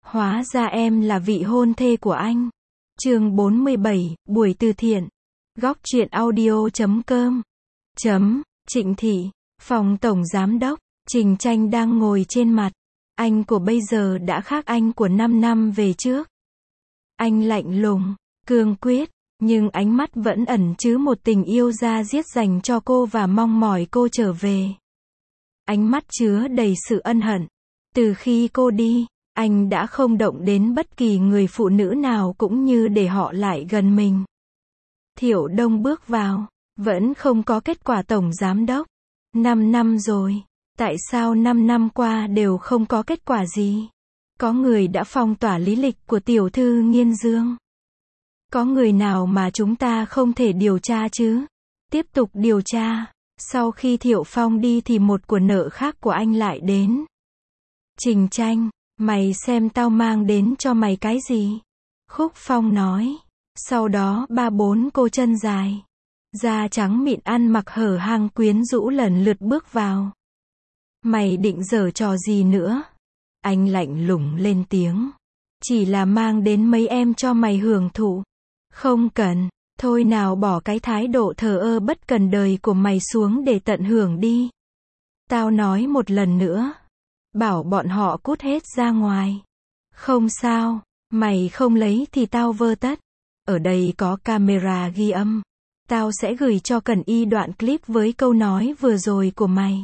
Hóa ra em là vị hôn thê của anh. Chương 47, buổi từ thiện. Góc truyện audio.com. Trịnh thị, phòng tổng giám đốc, Trình Tranh đang ngồi trên mặt. Anh của bây giờ đã khác anh của 5 năm về trước. Anh lạnh lùng, cương quyết, nhưng ánh mắt vẫn ẩn chứa một tình yêu da diết dành cho cô và mong mỏi cô trở về. Ánh mắt chứa đầy sự ân hận. Từ khi cô đi, anh đã không động đến bất kỳ người phụ nữ nào cũng như để họ lại gần mình. Thiệu Đông bước vào, vẫn không có kết quả tổng giám đốc. 5 năm rồi, tại sao 5 năm qua đều không có kết quả gì? Có người đã phong tỏa lý lịch của tiểu thư Nghiên Dương. Có người nào mà chúng ta không thể điều tra chứ? Tiếp tục điều tra. Sau khi Thiệu Phong đi thì một của nợ khác của anh lại đến. Trình Tranh, mày xem tao mang đến cho mày cái gì? Khúc Phong nói. Sau đó 3-4 cô chân dài, da trắng mịn ăn mặc hở hang quyến rũ lần lượt bước vào. Mày định giở trò gì nữa? Anh lạnh lùng lên tiếng. Chỉ là mang đến mấy em cho mày hưởng thụ. Không cần, thôi nào bỏ cái thái độ thờ ơ bất cần đời của mày xuống để tận hưởng đi. Tao nói một lần nữa. Bảo bọn họ cút hết ra ngoài. Không sao, mày không lấy thì tao vơ tất. Ở đây có camera ghi âm. Tao sẽ gửi cho Cẩn Y đoạn clip với câu nói vừa rồi của mày.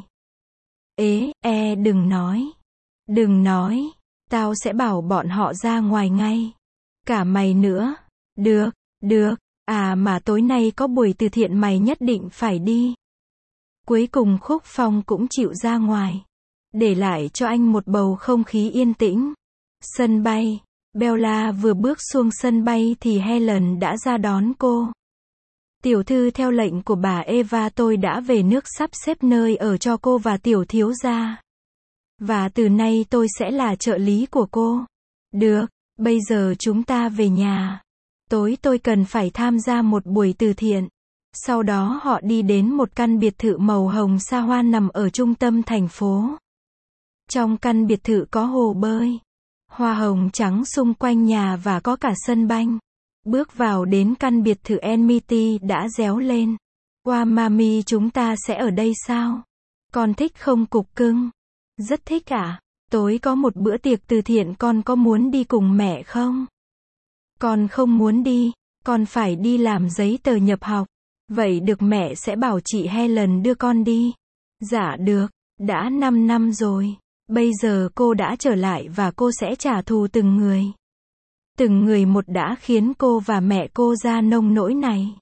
Đừng nói. Đừng nói. Tao sẽ bảo bọn họ ra ngoài ngay. Cả mày nữa. Được. À mà tối nay có buổi từ thiện mày nhất định phải đi. Cuối cùng Khúc Phong cũng chịu ra ngoài. Để lại cho anh một bầu không khí yên tĩnh. Sân bay. Bella vừa bước xuống sân bay thì Helen đã ra đón cô. Tiểu thư, theo lệnh của bà Eva tôi đã về nước sắp xếp nơi ở cho cô và tiểu thiếu gia. Và từ nay tôi sẽ là trợ lý của cô. Được, bây giờ chúng ta về nhà. Tối tôi cần phải tham gia một buổi từ thiện. Sau đó họ đi đến một căn biệt thự màu hồng xa hoa nằm ở trung tâm thành phố. Trong căn biệt thự có hồ bơi, hoa hồng trắng xung quanh nhà và có cả sân banh. Bước vào đến căn biệt thự, Enmity đã réo lên. Wow mami, chúng ta sẽ ở đây sao? Con thích không cục cưng? Rất thích ạ. Tối có một bữa tiệc từ thiện, con có muốn đi cùng mẹ không? Con không muốn đi, con phải đi làm giấy tờ nhập học. Vậy được, mẹ sẽ bảo chị Helen đưa con đi. Dạ được, đã 5 năm rồi. Bây giờ cô đã trở lại và cô sẽ trả thù từng người. Từng người một đã khiến cô và mẹ cô ra nông nỗi này.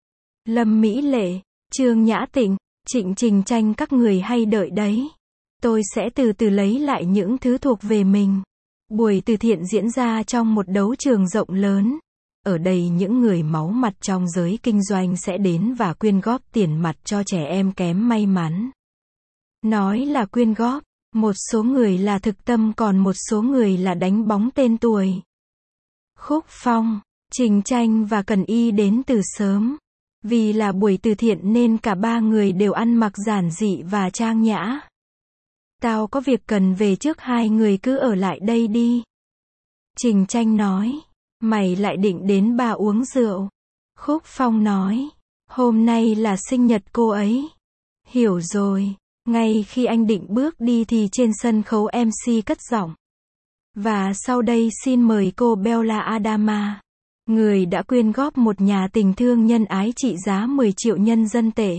Lâm Mỹ Lệ, Trương Nhã Tịnh, Trình Tranh, các người hay đợi đấy. Tôi sẽ từ từ lấy lại những thứ thuộc về mình. Buổi từ thiện diễn ra trong một đấu trường rộng lớn. Ở đây những người máu mặt trong giới kinh doanh sẽ đến và quyên góp tiền mặt cho trẻ em kém may mắn. Nói là quyên góp, một số người là thực tâm, còn một số người là đánh bóng tên tuổi. Khúc Phong, Trình Tranh và Cẩn Y đến từ sớm. Vì là buổi từ thiện nên cả ba người đều ăn mặc giản dị và trang nhã. Tao có việc cần về trước, hai người cứ ở lại đây đi. Trình Tranh nói. Mày lại định đến bà uống rượu? Khúc Phong nói. Hôm nay là sinh nhật cô ấy. Hiểu rồi. Ngay khi anh định bước đi thì trên sân khấu MC cất giọng. Và sau đây xin mời cô Bella Adama, người đã quyên góp một nhà tình thương nhân ái trị giá 10 triệu nhân dân tệ.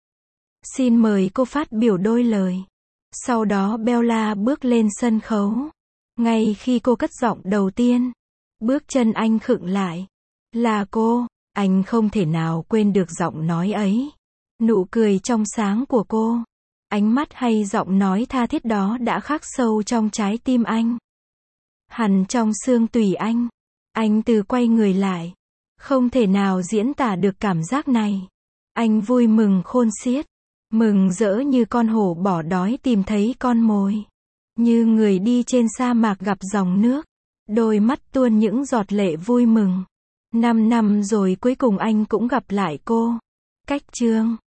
Xin mời cô phát biểu đôi lời. Sau đó Bella bước lên sân khấu. Ngay khi cô cất giọng đầu tiên, bước chân anh khựng lại. Là cô, anh không thể nào quên được giọng nói ấy. Nụ cười trong sáng của cô. Ánh mắt hay giọng nói tha thiết đó đã khắc sâu trong trái tim anh. Hằn trong xương tủy anh. Anh từ quay người lại. Không thể nào diễn tả được cảm giác này. Anh vui mừng khôn xiết. Mừng rỡ như con hổ bỏ đói tìm thấy con mồi. Như người đi trên sa mạc gặp dòng nước. Đôi mắt tuôn những giọt lệ vui mừng. 5 năm rồi cuối cùng anh cũng gặp lại cô. Cách Trương.